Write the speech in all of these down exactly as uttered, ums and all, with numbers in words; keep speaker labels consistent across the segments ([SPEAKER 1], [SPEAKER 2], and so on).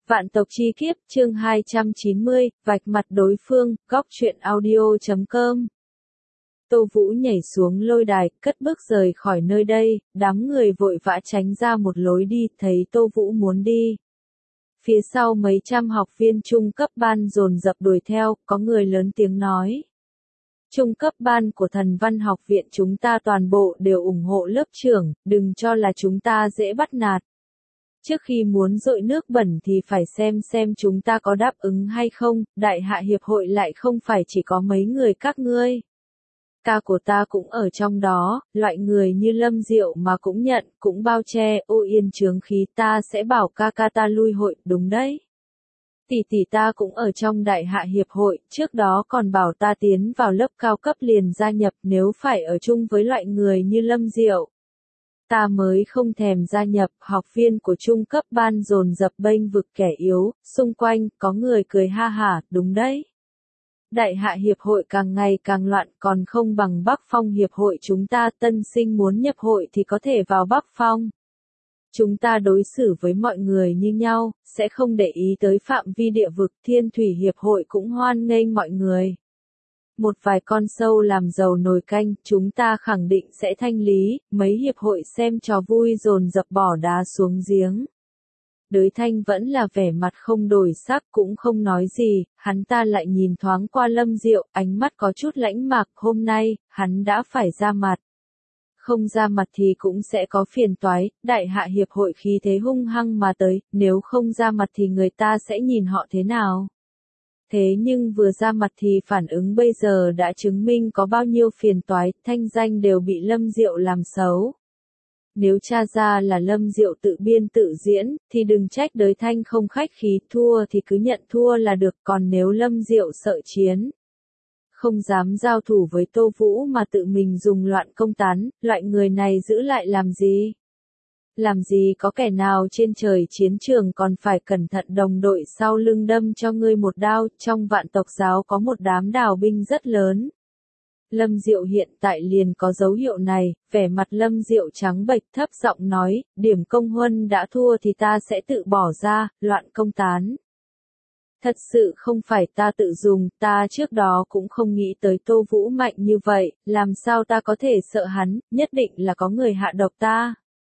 [SPEAKER 1] Vạn tộc chi kiếp, chương hai trăm chín mươi, vạch mặt đối phương, góc truyện audio chấm com. Tô Vũ nhảy xuống lôi đài, cất bước rời khỏi nơi đây, đám người vội vã tránh ra một lối đi, thấy Tô Vũ muốn đi. Phía sau mấy trăm học viên trung cấp ban dồn dập đuổi theo, có người lớn tiếng nói. Trung cấp ban của Thần Văn học viện chúng ta toàn bộ đều ủng hộ lớp trưởng, đừng cho là chúng ta dễ bắt nạt. Trước khi muốn dội nước bẩn thì phải xem xem chúng ta có đáp ứng hay không, đại hạ hiệp hội lại không phải chỉ có mấy người các ngươi. Ca của ta cũng ở trong đó, loại người như Lâm Diệu mà cũng nhận, cũng bao che, ô yên chướng khí ta sẽ bảo ca ca ta lui hội, đúng đấy. Tỷ tỷ ta cũng ở trong đại hạ hiệp hội, trước đó còn bảo ta tiến vào lớp cao cấp liền gia nhập nếu phải ở chung với loại người như Lâm Diệu. Ta mới không thèm gia nhập, học viên của trung cấp ban dồn dập bênh vực kẻ yếu, xung quanh, có người cười ha hả, đúng đấy. Đại hạ hiệp hội càng ngày càng loạn còn không bằng Bắc Phong hiệp hội chúng ta tân sinh muốn nhập hội thì có thể vào Bắc Phong. Chúng ta đối xử với mọi người như nhau, sẽ không để ý tới phạm vi địa vực Thiên Thủy hiệp hội cũng hoan nghênh mọi người. Một vài con sâu làm dầu nồi canh, chúng ta khẳng định sẽ thanh lý, mấy hiệp hội xem trò vui dồn dập bỏ đá xuống giếng. Đới Thanh vẫn là vẻ mặt không đổi sắc cũng không nói gì, hắn ta lại nhìn thoáng qua Lâm Diệu, ánh mắt có chút lãnh mạc, hôm nay, hắn đã phải ra mặt. Không ra mặt thì cũng sẽ có phiền toái, đại hạ hiệp hội khí thế hung hăng mà tới, nếu không ra mặt thì người ta sẽ nhìn họ thế nào? Thế nhưng vừa ra mặt thì phản ứng bây giờ đã chứng minh có bao nhiêu phiền toái, thanh danh đều bị Lâm Diệu làm xấu. Nếu tra ra là Lâm Diệu tự biên tự diễn, thì đừng trách Đới Thanh không khách khí, thua thì cứ nhận thua là được, còn nếu Lâm Diệu sợ chiến, không dám giao thủ với Tô Vũ mà tự mình dùng loạn công tán, loại người này giữ lại làm gì? Làm gì có kẻ nào trên trời chiến trường còn phải cẩn thận đồng đội sau lưng đâm cho ngươi một đao, trong vạn tộc giáo có một đám đào binh rất lớn. Lâm Diệu hiện tại liền có dấu hiệu này, vẻ mặt Lâm Diệu trắng bệch thấp giọng nói, điểm công huân đã thua thì ta sẽ tự bỏ ra, loạn công tán. Thật sự không phải ta tự dùng, ta trước đó cũng không nghĩ tới Tô Vũ mạnh như vậy, làm sao ta có thể sợ hắn, nhất định là có người hạ độc ta.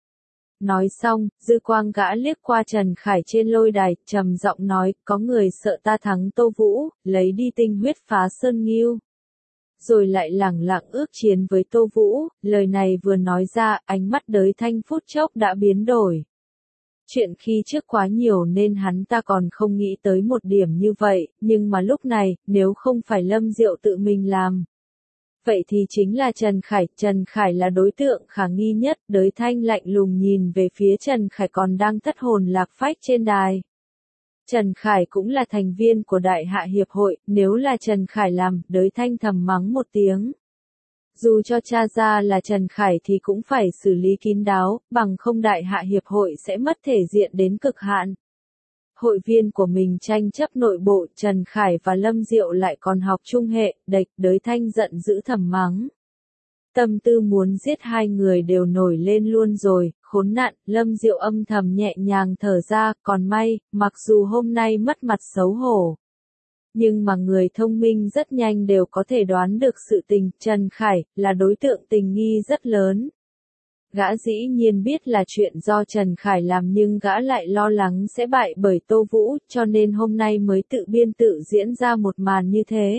[SPEAKER 1] Nói xong, dư quang gã liếc qua Trần Khải trên lôi đài, trầm giọng nói, có người sợ ta thắng Tô Vũ, lấy đi tinh huyết phá sơn nghiêu. Rồi lại lẳng lặng ước chiến với Tô Vũ, lời này vừa nói ra, ánh mắt Đới Thanh phút chốc đã biến đổi. Chuyện khi trước quá nhiều nên hắn ta còn không nghĩ tới một điểm như vậy, nhưng mà lúc này, nếu không phải Lâm Diệu tự mình làm. Vậy thì chính là Trần Khải, Trần Khải là đối tượng khả nghi nhất, Đới Thanh lạnh lùng nhìn về phía Trần Khải còn đang thất hồn lạc phách trên đài. Trần Khải cũng là thành viên của Đại Hạ Hiệp hội, nếu là Trần Khải làm, Đới Thanh thầm mắng một tiếng. Dù cho tra ra là Trần Khải thì cũng phải xử lý kín đáo, bằng không Đại Hạ Hiệp hội sẽ mất thể diện đến cực hạn. Hội viên của mình tranh chấp nội bộ, Trần Khải và Lâm Diệu lại còn học chung hệ, địch, Đới Thanh giận dữ thầm mắng. Tâm tư muốn giết hai người đều nổi lên luôn rồi, khốn nạn, Lâm Diệu âm thầm nhẹ nhàng thở ra, còn may, mặc dù hôm nay mất mặt xấu hổ. Nhưng mà người thông minh rất nhanh đều có thể đoán được sự tình, Trần Khải, là đối tượng tình nghi rất lớn. Gã dĩ nhiên biết là chuyện do Trần Khải làm nhưng gã lại lo lắng sẽ bại bởi Tô Vũ, cho nên hôm nay mới tự biên tự diễn ra một màn như thế.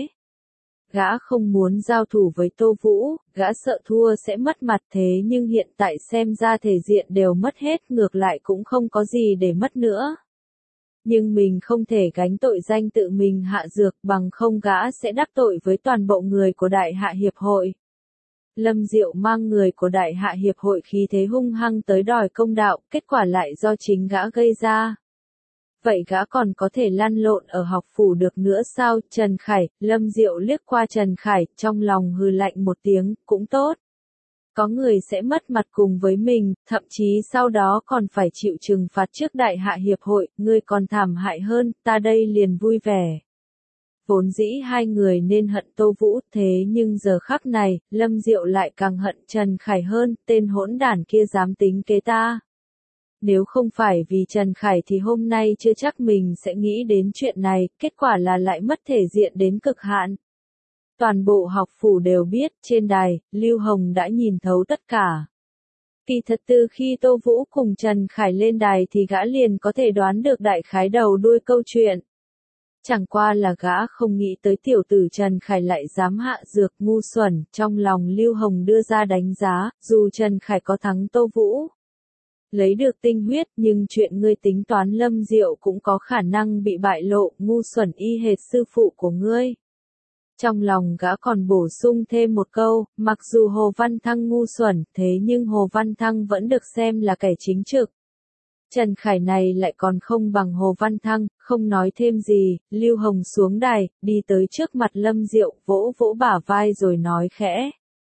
[SPEAKER 1] Gã không muốn giao thủ với Tô Vũ, gã sợ thua sẽ mất mặt thế nhưng hiện tại xem ra thể diện đều mất hết ngược lại cũng không có gì để mất nữa. Nhưng mình không thể gánh tội danh tự mình hạ dược bằng không gã sẽ đắc tội với toàn bộ người của Đại Hạ Hiệp hội. Lâm Diệu mang người của Đại Hạ Hiệp hội khí thế hung hăng tới đòi công đạo, kết quả lại do chính gã gây ra. Vậy gã còn có thể lăn lộn ở học phủ được nữa sao? Trần Khải, Lâm Diệu liếc qua Trần Khải, trong lòng hừ lạnh một tiếng, cũng tốt. Có người sẽ mất mặt cùng với mình, thậm chí sau đó còn phải chịu trừng phạt trước Đại Hạ Hiệp hội, ngươi còn thảm hại hơn, ta đây liền vui vẻ. Vốn dĩ hai người nên hận Tô Vũ, thế nhưng giờ khắc này, Lâm Diệu lại càng hận Trần Khải hơn, tên hỗn đản kia dám tính kế ta. Nếu không phải vì Trần Khải thì hôm nay chưa chắc mình sẽ nghĩ đến chuyện này, kết quả là lại mất thể diện đến cực hạn. Toàn bộ học phủ đều biết, trên đài, Lưu Hồng đã nhìn thấu tất cả. Kỳ thật từ khi Tô Vũ cùng Trần Khải lên đài thì gã liền có thể đoán được đại khái đầu đuôi câu chuyện. Chẳng qua là gã không nghĩ tới tiểu tử Trần Khải lại dám hạ dược ngu xuẩn, trong lòng Lưu Hồng đưa ra đánh giá, dù Trần Khải có thắng Tô Vũ, lấy được tinh huyết, nhưng chuyện ngươi tính toán Lâm Diệu cũng có khả năng bị bại lộ, ngu xuẩn y hệt sư phụ của ngươi. Trong lòng gã còn bổ sung thêm một câu, mặc dù Hồ Văn Thăng ngu xuẩn, thế nhưng Hồ Văn Thăng vẫn được xem là kẻ chính trực. Trần Khải này lại còn không bằng Hồ Văn Thăng, không nói thêm gì, Lưu Hồng xuống đài, đi tới trước mặt Lâm Diệu, vỗ vỗ bả vai rồi nói khẽ.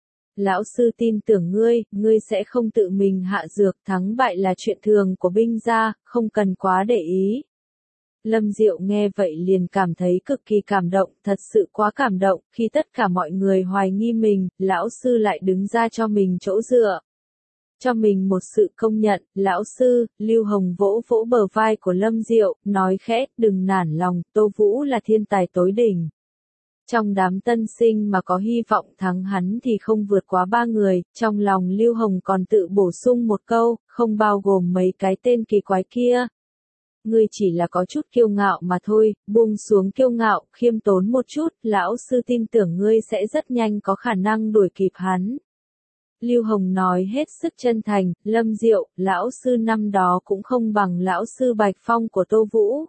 [SPEAKER 1] Lão sư tin tưởng ngươi, ngươi sẽ không tự mình hạ dược, thắng bại là chuyện thường của binh gia, không cần quá để ý. Lâm Diệu nghe vậy liền cảm thấy cực kỳ cảm động, thật sự quá cảm động, khi tất cả mọi người hoài nghi mình, lão sư lại đứng ra cho mình chỗ dựa. Cho mình một sự công nhận, lão sư, Lưu Hồng vỗ vỗ bờ vai của Lâm Diệu, nói khẽ, đừng nản lòng, Tô Vũ là thiên tài tối đỉnh. Trong đám tân sinh mà có hy vọng thắng hắn thì không vượt quá ba người, trong lòng Lưu Hồng còn tự bổ sung một câu, không bao gồm mấy cái tên kỳ quái kia. Ngươi chỉ là có chút kiêu ngạo mà thôi, buông xuống kiêu ngạo, khiêm tốn một chút, lão sư tin tưởng ngươi sẽ rất nhanh có khả năng đuổi kịp hắn. Lưu Hồng nói hết sức chân thành, Lâm Diệu, lão sư năm đó cũng không bằng lão sư Bạch Phong của Tô Vũ.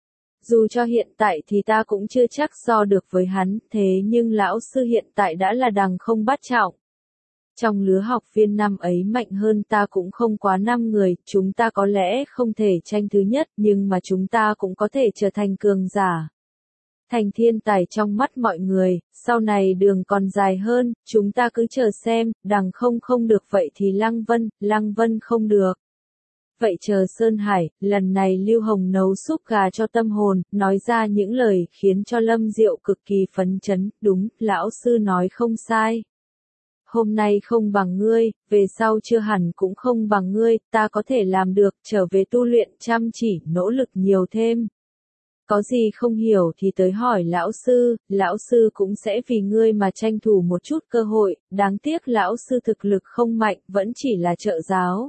[SPEAKER 1] Dù cho hiện tại thì ta cũng chưa chắc so được với hắn, thế nhưng lão sư hiện tại đã là đằng không bát trọng. Trong lứa học viên năm ấy mạnh hơn ta cũng không quá năm người, chúng ta có lẽ không thể tranh thứ nhất, nhưng mà chúng ta cũng có thể trở thành cường giả. Thành thiên tài trong mắt mọi người, sau này đường còn dài hơn, chúng ta cứ chờ xem, đằng không không được vậy thì Lăng Vân, Lăng Vân không được. Vậy chờ Sơn Hải, lần này Lưu Hồng nấu súp gà cho tâm hồn, nói ra những lời khiến cho Lâm Diệu cực kỳ phấn chấn, đúng, lão sư nói không sai. Hôm nay không bằng ngươi, về sau chưa hẳn cũng không bằng ngươi, ta có thể làm được, trở về tu luyện chăm chỉ, nỗ lực nhiều thêm. Có gì không hiểu thì tới hỏi lão sư, lão sư cũng sẽ vì ngươi mà tranh thủ một chút cơ hội, đáng tiếc lão sư thực lực không mạnh, vẫn chỉ là trợ giáo.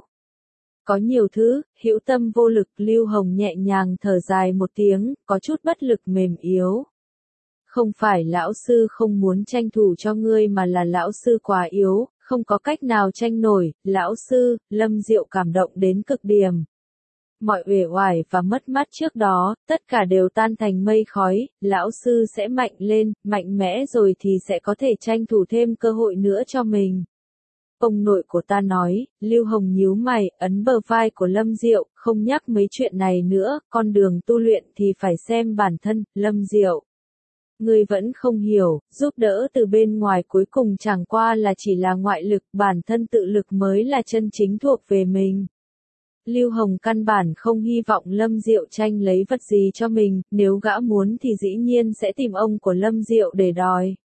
[SPEAKER 1] Có nhiều thứ, hữu tâm vô lực, Lưu Hồng nhẹ nhàng thở dài một tiếng, có chút bất lực mềm yếu. Không phải lão sư không muốn tranh thủ cho ngươi mà là lão sư quá yếu, không có cách nào tranh nổi, lão sư, Lâm Diệu cảm động đến cực điểm. Mọi uể oải và mất mát trước đó, tất cả đều tan thành mây khói, lão sư sẽ mạnh lên, mạnh mẽ rồi thì sẽ có thể tranh thủ thêm cơ hội nữa cho mình. Ông nội của ta nói, Lưu Hồng nhíu mày, ấn bờ vai của Lâm Diệu, không nhắc mấy chuyện này nữa, con đường tu luyện thì phải xem bản thân, Lâm Diệu. Ngươi vẫn không hiểu, giúp đỡ từ bên ngoài cuối cùng chẳng qua là chỉ là ngoại lực, bản thân tự lực mới là chân chính thuộc về mình. Lưu Hồng căn bản không hy vọng Lâm Diệu tranh lấy vật gì cho mình, nếu gã muốn thì dĩ nhiên sẽ tìm ông của Lâm Diệu để đòi.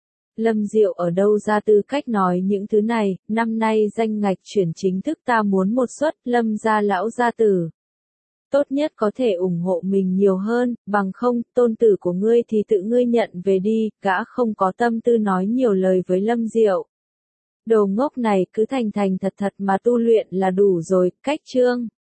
[SPEAKER 1] Lâm Diệu ở đâu ra tư cách nói những thứ này, năm nay danh ngạch chuyển chính thức ta muốn một suất, Lâm gia lão gia tử. Tốt nhất có thể ủng hộ mình nhiều hơn, bằng không, tôn tử của ngươi thì tự ngươi nhận về đi, gã không có tâm tư nói nhiều lời với Lâm Diệu. Đồ ngốc này cứ thành thành thật thật mà tu luyện là đủ rồi, cách chương.